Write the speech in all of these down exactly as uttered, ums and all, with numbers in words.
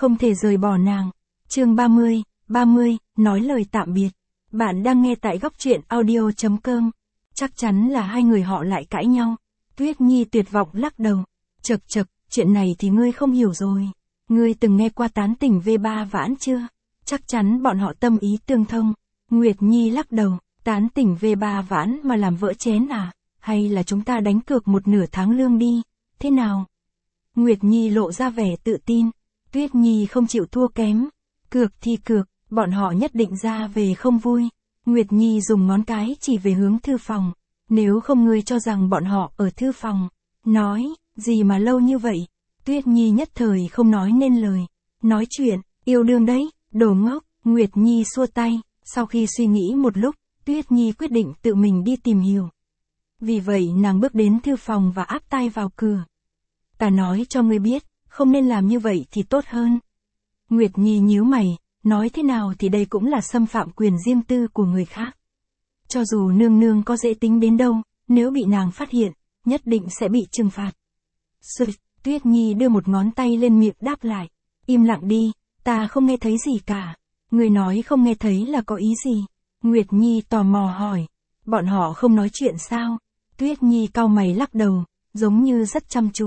không thể rời bỏ nàng. Chương ba mươi, ba mươi, nói lời tạm biệt. Bạn đang nghe tại góc truyện audio chấm com. Chắc chắn là hai người họ lại cãi nhau. Tuyết Nhi tuyệt vọng lắc đầu. Chậc chậc, chuyện này thì ngươi không hiểu rồi. Ngươi từng nghe qua tán tỉnh V ba Vãn chưa? Chắc chắn bọn họ tâm ý tương thông. Nguyệt Nhi lắc đầu, tán tỉnh V ba Vãn mà làm vỡ chén à? Hay là chúng ta đánh cược một nửa tháng lương đi? Thế nào? Nguyệt Nhi lộ ra vẻ tự tin. Tuyết Nhi không chịu thua kém. Cược thì cược, bọn họ nhất định ra về không vui. Nguyệt Nhi dùng ngón cái chỉ về hướng thư phòng. Nếu không ngươi cho rằng bọn họ ở thư phòng. Nói, gì mà lâu như vậy? Tuyết Nhi nhất thời không nói nên lời. Nói chuyện, yêu đương đấy, đồ ngốc. Nguyệt Nhi xua tay. Sau khi suy nghĩ một lúc, Tuyết Nhi quyết định tự mình đi tìm hiểu. Vì vậy nàng bước đến thư phòng và áp tai vào cửa. Ta nói cho ngươi biết, không nên làm như vậy thì tốt hơn. Nguyệt Nhi nhíu mày, nói thế nào thì đây cũng là xâm phạm quyền riêng tư của người khác. Cho dù nương nương có dễ tính đến đâu, nếu bị nàng phát hiện, nhất định sẽ bị trừng phạt. Sụt, Tuyết Nhi đưa một ngón tay lên miệng đáp lại. Im lặng đi, ta không nghe thấy gì cả. Người nói không nghe thấy là có ý gì? Nguyệt Nhi tò mò hỏi. Bọn họ không nói chuyện sao? Tuyết Nhi cau mày lắc đầu, giống như rất chăm chú.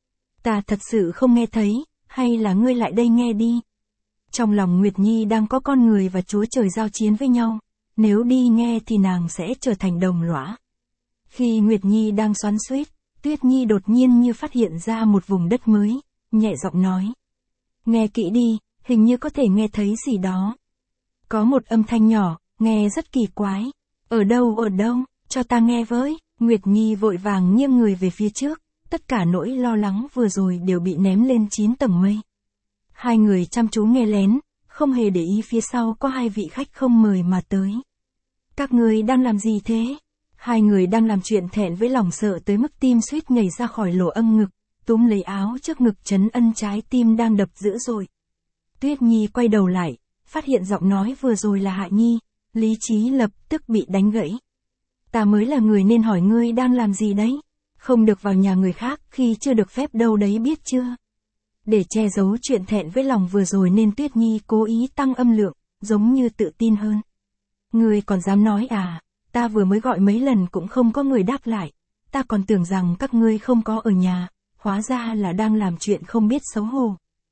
Ta thật sự không nghe thấy, hay là ngươi lại đây nghe đi? Trong lòng Nguyệt Nhi đang có con người và Chúa Trời giao chiến với nhau. Nếu đi nghe thì nàng sẽ trở thành đồng lõa. Khi Nguyệt Nhi đang xoắn xuýt, Tuyết Nhi đột nhiên như phát hiện ra một vùng đất mới, nhẹ giọng nói. Nghe kỹ đi, hình như có thể nghe thấy gì đó. Có một âm thanh nhỏ, nghe rất kỳ quái. Ở đâu ở đâu, cho ta nghe với. Nguyệt Nhi vội vàng nghiêng người về phía trước, tất cả nỗi lo lắng vừa rồi đều bị ném lên chín tầng mây. Hai người chăm chú nghe lén, không hề để ý phía sau có hai vị khách không mời mà tới. Các người đang làm gì thế? Hai người đang làm chuyện thẹn với lòng sợ tới mức tim suýt nhảy ra khỏi lỗ âm ngực, túm lấy áo trước ngực Trấn Ân trái tim đang đập dữ dội. Tuyết Nhi quay đầu lại, phát hiện giọng nói vừa rồi là Hạ Nhi, lý trí lập tức bị đánh gãy. Ta mới là người nên hỏi ngươi đang làm gì đấy? Không được vào nhà người khác khi chưa được phép đâu đấy biết chưa? Để che giấu chuyện thẹn với lòng vừa rồi nên Tuyết Nhi cố ý tăng âm lượng, giống như tự tin hơn. Ngươi còn dám nói à? Ta vừa mới gọi mấy lần cũng không có người đáp lại. Ta còn tưởng rằng các ngươi không có ở nhà, hóa ra là đang làm chuyện không biết xấu hổ.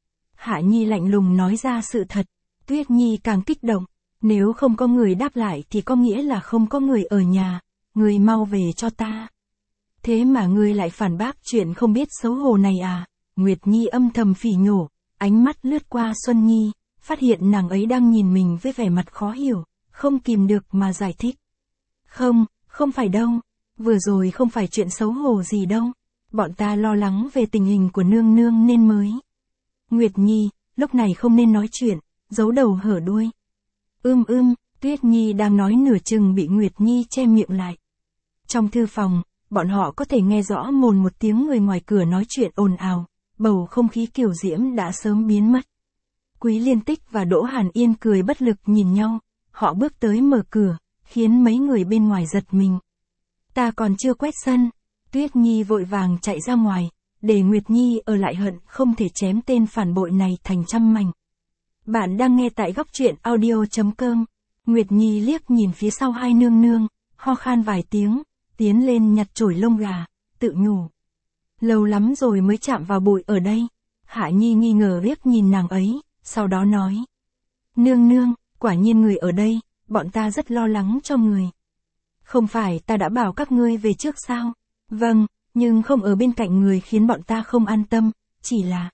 Hạ Nhi lạnh lùng nói ra sự thật. Tuyết Nhi càng kích động. Nếu không có người đáp lại thì có nghĩa là không có người ở nhà. Ngươi mau về cho ta. Thế mà ngươi lại phản bác chuyện không biết xấu hổ này à? Nguyệt Nhi âm thầm phỉ nhổ, ánh mắt lướt qua Xuân Nhi, phát hiện nàng ấy đang nhìn mình với vẻ mặt khó hiểu, không kìm được mà giải thích. Không, không phải đâu, vừa rồi không phải chuyện xấu hổ gì đâu, bọn ta lo lắng về tình hình của nương nương nên mới. Nguyệt Nhi, lúc này không nên nói chuyện, giấu đầu hở đuôi. Ưm ưm, Tuyết Nhi đang nói nửa chừng bị Nguyệt Nhi che miệng lại. Trong thư phòng, bọn họ có thể nghe rõ mồn một tiếng người ngoài cửa nói chuyện ồn ào, bầu không khí kiều diễm đã sớm biến mất. Quý Liên Tích và Đỗ Hàn Yên cười bất lực nhìn nhau, họ bước tới mở cửa, khiến mấy người bên ngoài giật mình. Ta còn chưa quét sân, Tuyết Nhi vội vàng chạy ra ngoài, để Nguyệt Nhi ở lại hận không thể chém tên phản bội này thành trăm mảnh. Bạn đang nghe tại góc truyện audio chấm com. Nguyệt Nhi liếc nhìn phía sau hai nương nương, ho khan vài tiếng, tiến lên nhặt chổi lông gà, tự nhủ. Lâu lắm rồi mới chạm vào bụi ở đây. Hạ Nhi nghi ngờ liếc nhìn nàng ấy, sau đó nói. Nương nương, quả nhiên người ở đây, bọn ta rất lo lắng cho người. Không phải ta đã bảo các ngươi về trước sao? Vâng, nhưng không ở bên cạnh người khiến bọn ta không an tâm, chỉ là...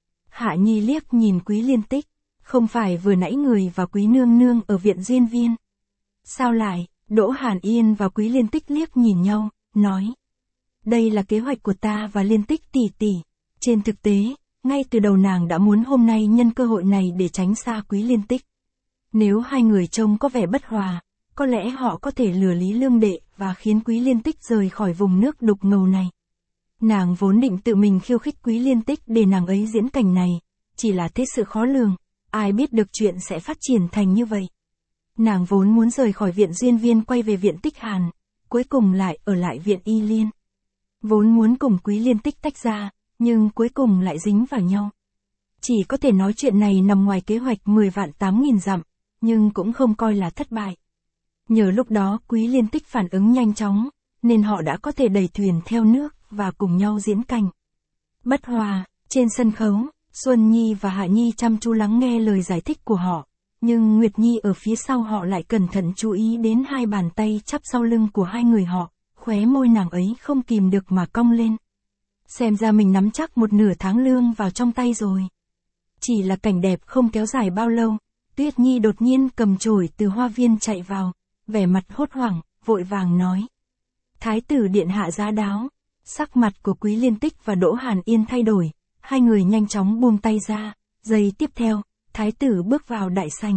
Hạ Nhi liếc nhìn Quý Liên Tích, không phải vừa nãy người và Quý nương nương ở viện Duyên Viên. Sao lại? Đỗ Hàn Yên và Quý Liên Tích liếc nhìn nhau, nói. Đây là kế hoạch của ta và Liên Tích tỷ tỷ. Trên thực tế, ngay từ đầu nàng đã muốn hôm nay nhân cơ hội này để tránh xa Quý Liên Tích. Nếu hai người trông có vẻ bất hòa, có lẽ họ có thể lừa Lý Lương Đệ và khiến Quý Liên Tích rời khỏi vùng nước đục ngầu này. Nàng vốn định tự mình khiêu khích Quý Liên Tích để nàng ấy diễn cảnh này, chỉ là thế sự khó lường, ai biết được chuyện sẽ phát triển thành như vậy. Nàng vốn muốn rời khỏi viện Duyên Viên quay về viện Tích Hàn, cuối cùng lại ở lại viện Y Liên. Vốn muốn cùng Quý Liên Tích tách ra, nhưng cuối cùng lại dính vào nhau. Chỉ có thể nói chuyện này nằm ngoài kế hoạch mười vạn tám nghìn dặm, nhưng cũng không coi là thất bại. Nhờ lúc đó Quý Liên Tích phản ứng nhanh chóng, nên họ đã có thể đẩy thuyền theo nước và cùng nhau diễn cảnh. Bất hòa, trên sân khấu, Xuân Nhi và Hạ Nhi chăm chú lắng nghe lời giải thích của họ, nhưng Nguyệt Nhi ở phía sau họ lại cẩn thận chú ý đến hai bàn tay chắp sau lưng của hai người họ, khóe môi nàng ấy không kìm được mà cong lên. Xem ra mình nắm chắc một nửa tháng lương vào trong tay rồi. Chỉ là cảnh đẹp không kéo dài bao lâu, Tuyết Nhi đột nhiên cầm chổi từ hoa viên chạy vào, vẻ mặt hốt hoảng, vội vàng nói. Thái tử điện hạ giá đáo. Sắc mặt của Quý Liên Tích và Đỗ Hàn Yên thay đổi, hai người nhanh chóng buông tay ra, giây tiếp theo, thái tử bước vào đại sảnh.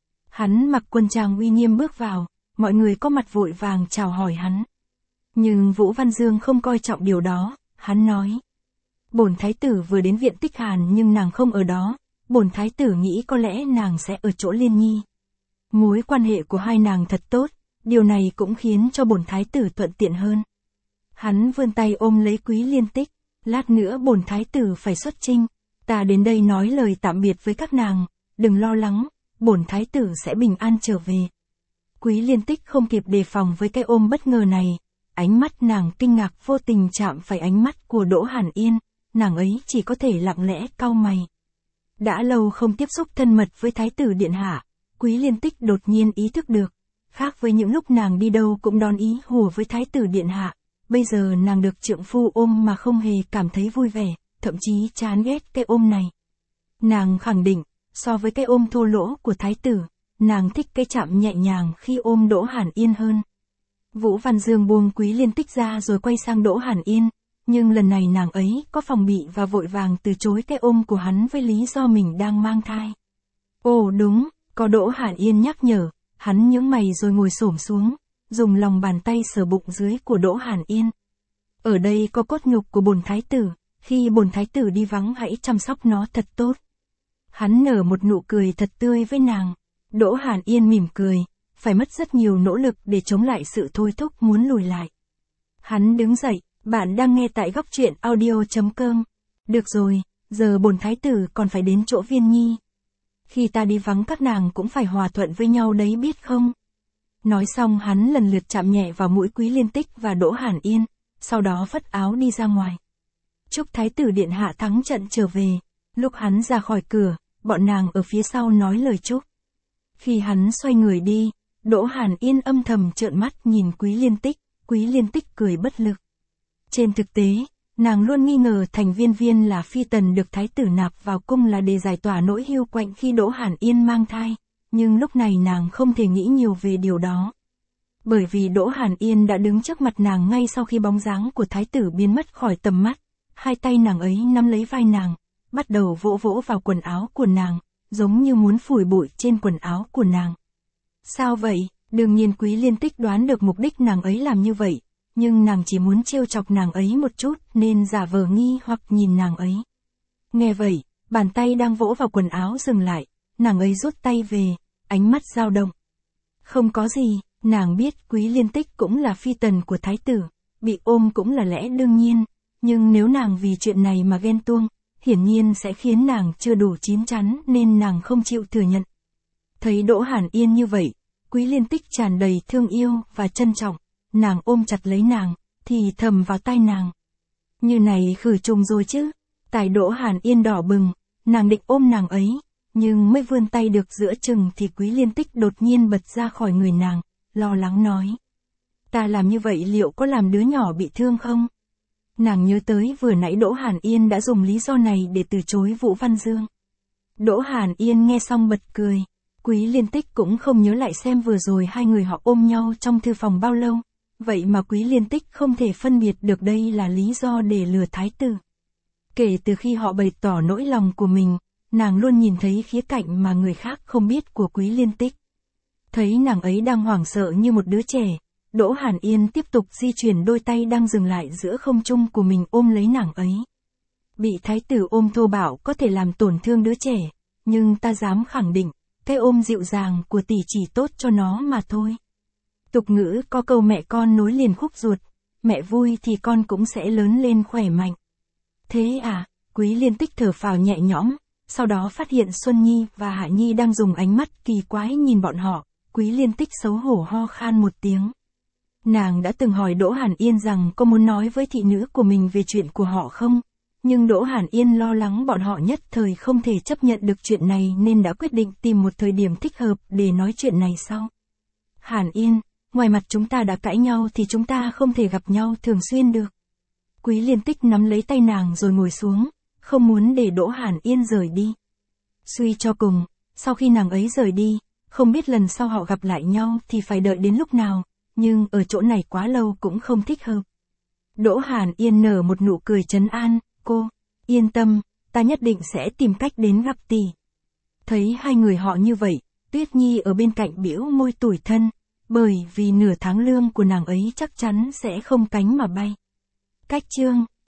Hắn mặc quân trang uy nghiêm bước vào, mọi người có mặt vội vàng chào hỏi hắn. Nhưng Vũ Văn Dương không coi trọng điều đó, hắn nói. Bổn thái tử vừa đến viện Tích Hàn nhưng nàng không ở đó, bổn thái tử nghĩ có lẽ nàng sẽ ở chỗ Liên Nhi. Mối quan hệ của hai nàng thật tốt, điều này cũng khiến cho bổn thái tử thuận tiện hơn. Hắn vươn tay ôm lấy Quý Liên Tích, lát nữa bổn thái tử phải xuất chinh, ta đến đây nói lời tạm biệt với các nàng, đừng lo lắng, bổn thái tử sẽ bình an trở về. Quý Liên Tích không kịp đề phòng với cái ôm bất ngờ này, ánh mắt nàng kinh ngạc vô tình chạm phải ánh mắt của Đỗ Hàn Yên, nàng ấy chỉ có thể lặng lẽ cau mày. Đã lâu không tiếp xúc thân mật với thái tử điện hạ, Quý Liên Tích đột nhiên ý thức được, khác với những lúc nàng đi đâu cũng đón ý hùa với thái tử điện hạ. Bây giờ nàng được trượng phu ôm mà không hề cảm thấy vui vẻ, thậm chí chán ghét cái ôm này. Nàng khẳng định, so với cái ôm thô lỗ của thái tử, nàng thích cái chạm nhẹ nhàng khi ôm Đỗ Hàn Yên hơn. Vũ Văn Dương buông Quý Liên Tích ra rồi quay sang Đỗ Hàn Yên, nhưng lần này nàng ấy có phòng bị và vội vàng từ chối cái ôm của hắn với lý do mình đang mang thai. Ồ đúng, có Đỗ Hàn Yên nhắc nhở, hắn nhướng mày rồi ngồi xổm xuống, dùng lòng bàn tay sờ bụng dưới của Đỗ Hàn Yên. Ở đây có cốt nhục của bổn thái tử, khi bổn thái tử đi vắng hãy chăm sóc nó thật tốt. Hắn nở một nụ cười thật tươi với nàng. Đỗ Hàn Yên mỉm cười, phải mất rất nhiều nỗ lực để chống lại sự thôi thúc muốn lùi lại. Hắn đứng dậy, bạn đang nghe tại góc truyện audio chấm com. Được rồi, giờ bổn thái tử còn phải đến chỗ Viên Nhi. Khi ta đi vắng các nàng cũng phải hòa thuận với nhau đấy biết không? Nói xong hắn lần lượt chạm nhẹ vào mũi Quý Liên Tích và Đỗ Hàn Yên, sau đó phất áo đi ra ngoài. Chúc thái tử điện hạ thắng trận trở về. Lúc hắn ra khỏi cửa, bọn nàng ở phía sau nói lời chúc. Khi hắn xoay người đi, Đỗ Hàn Yên âm thầm trợn mắt nhìn Quý Liên Tích, Quý Liên Tích cười bất lực. Trên thực tế, nàng luôn nghi ngờ Thành Viên Viên là phi tần được thái tử nạp vào cung là để giải tỏa nỗi hiu quạnh khi Đỗ Hàn Yên mang thai. Nhưng lúc này nàng không thể nghĩ nhiều về điều đó. Bởi vì Đỗ Hàn Yên đã đứng trước mặt nàng ngay sau khi bóng dáng của thái tử biến mất khỏi tầm mắt. Hai tay nàng ấy nắm lấy vai nàng, bắt đầu vỗ vỗ vào quần áo của nàng, giống như muốn phủi bụi trên quần áo của nàng. Sao vậy? Đương nhiên Quý Liên Tích đoán được mục đích nàng ấy làm như vậy, nhưng nàng chỉ muốn trêu chọc nàng ấy một chút nên giả vờ nghi hoặc nhìn nàng ấy. Nghe vậy, bàn tay đang vỗ vào quần áo dừng lại, nàng ấy rút tay về, ánh mắt dao động. Không có gì, nàng biết Quý Liên Tích cũng là phi tần của thái tử, bị ôm cũng là lẽ đương nhiên, nhưng nếu nàng vì chuyện này mà ghen tuông, hiển nhiên sẽ khiến nàng chưa đủ chín chắn nên nàng không chịu thừa nhận. Thấy Đỗ Hàn Yên như vậy, Quý Liên Tích tràn đầy thương yêu và trân trọng, nàng ôm chặt lấy nàng, thì thầm vào tai nàng. Như này khử trùng rồi chứ, tai Đỗ Hàn Yên đỏ bừng, nàng định ôm nàng ấy, nhưng mới vươn tay được giữa chừng thì Quý Liên Tích đột nhiên bật ra khỏi người nàng, lo lắng nói. Ta làm như vậy liệu có làm đứa nhỏ bị thương không? Nàng nhớ tới vừa nãy Đỗ Hàn Yên đã dùng lý do này để từ chối Vũ Văn Dương. Đỗ Hàn Yên nghe xong bật cười. Quý Liên Tích cũng không nhớ lại xem vừa rồi hai người họ ôm nhau trong thư phòng bao lâu. Vậy mà Quý Liên Tích không thể phân biệt được đây là lý do để lừa thái tử. Kể từ khi họ bày tỏ nỗi lòng của mình, nàng luôn nhìn thấy khía cạnh mà người khác không biết của Quý Liên Tích. Thấy nàng ấy đang hoảng sợ như một đứa trẻ, Đỗ Hàn Yên tiếp tục di chuyển đôi tay đang dừng lại giữa không trung của mình ôm lấy nàng ấy. Bị thái tử ôm thô bạo có thể làm tổn thương đứa trẻ, nhưng ta dám khẳng định, cái ôm dịu dàng của tỷ chỉ tốt cho nó mà thôi. Tục ngữ có câu mẹ con nối liền khúc ruột, mẹ vui thì con cũng sẽ lớn lên khỏe mạnh. Thế à, Quý Liên Tích thở phào nhẹ nhõm, sau đó phát hiện Xuân Nhi và Hạ Nhi đang dùng ánh mắt kỳ quái nhìn bọn họ, Quý Liên Tích xấu hổ ho khan một tiếng. Nàng đã từng hỏi Đỗ Hàn Yên rằng có muốn nói với thị nữ của mình về chuyện của họ không, nhưng Đỗ Hàn Yên lo lắng bọn họ nhất thời không thể chấp nhận được chuyện này nên đã quyết định tìm một thời điểm thích hợp để nói chuyện này sau. Hàn Yên, ngoài mặt chúng ta đã cãi nhau thì chúng ta không thể gặp nhau thường xuyên được. Quý Liên Tích nắm lấy tay nàng rồi ngồi xuống, không muốn để Đỗ Hàn Yên rời đi. Suy cho cùng, sau khi nàng ấy rời đi, không biết lần sau họ gặp lại nhau thì phải đợi đến lúc nào, nhưng ở chỗ này quá lâu cũng không thích hợp. Đỗ Hàn Yên nở một nụ cười trấn an, cô, yên tâm, ta nhất định sẽ tìm cách đến gặp tỷ. Thấy hai người họ như vậy, Tuyết Nhi ở bên cạnh bĩu môi tủi thân, bởi vì nửa tháng lương của nàng ấy chắc chắn sẽ không cánh mà bay. Cách chương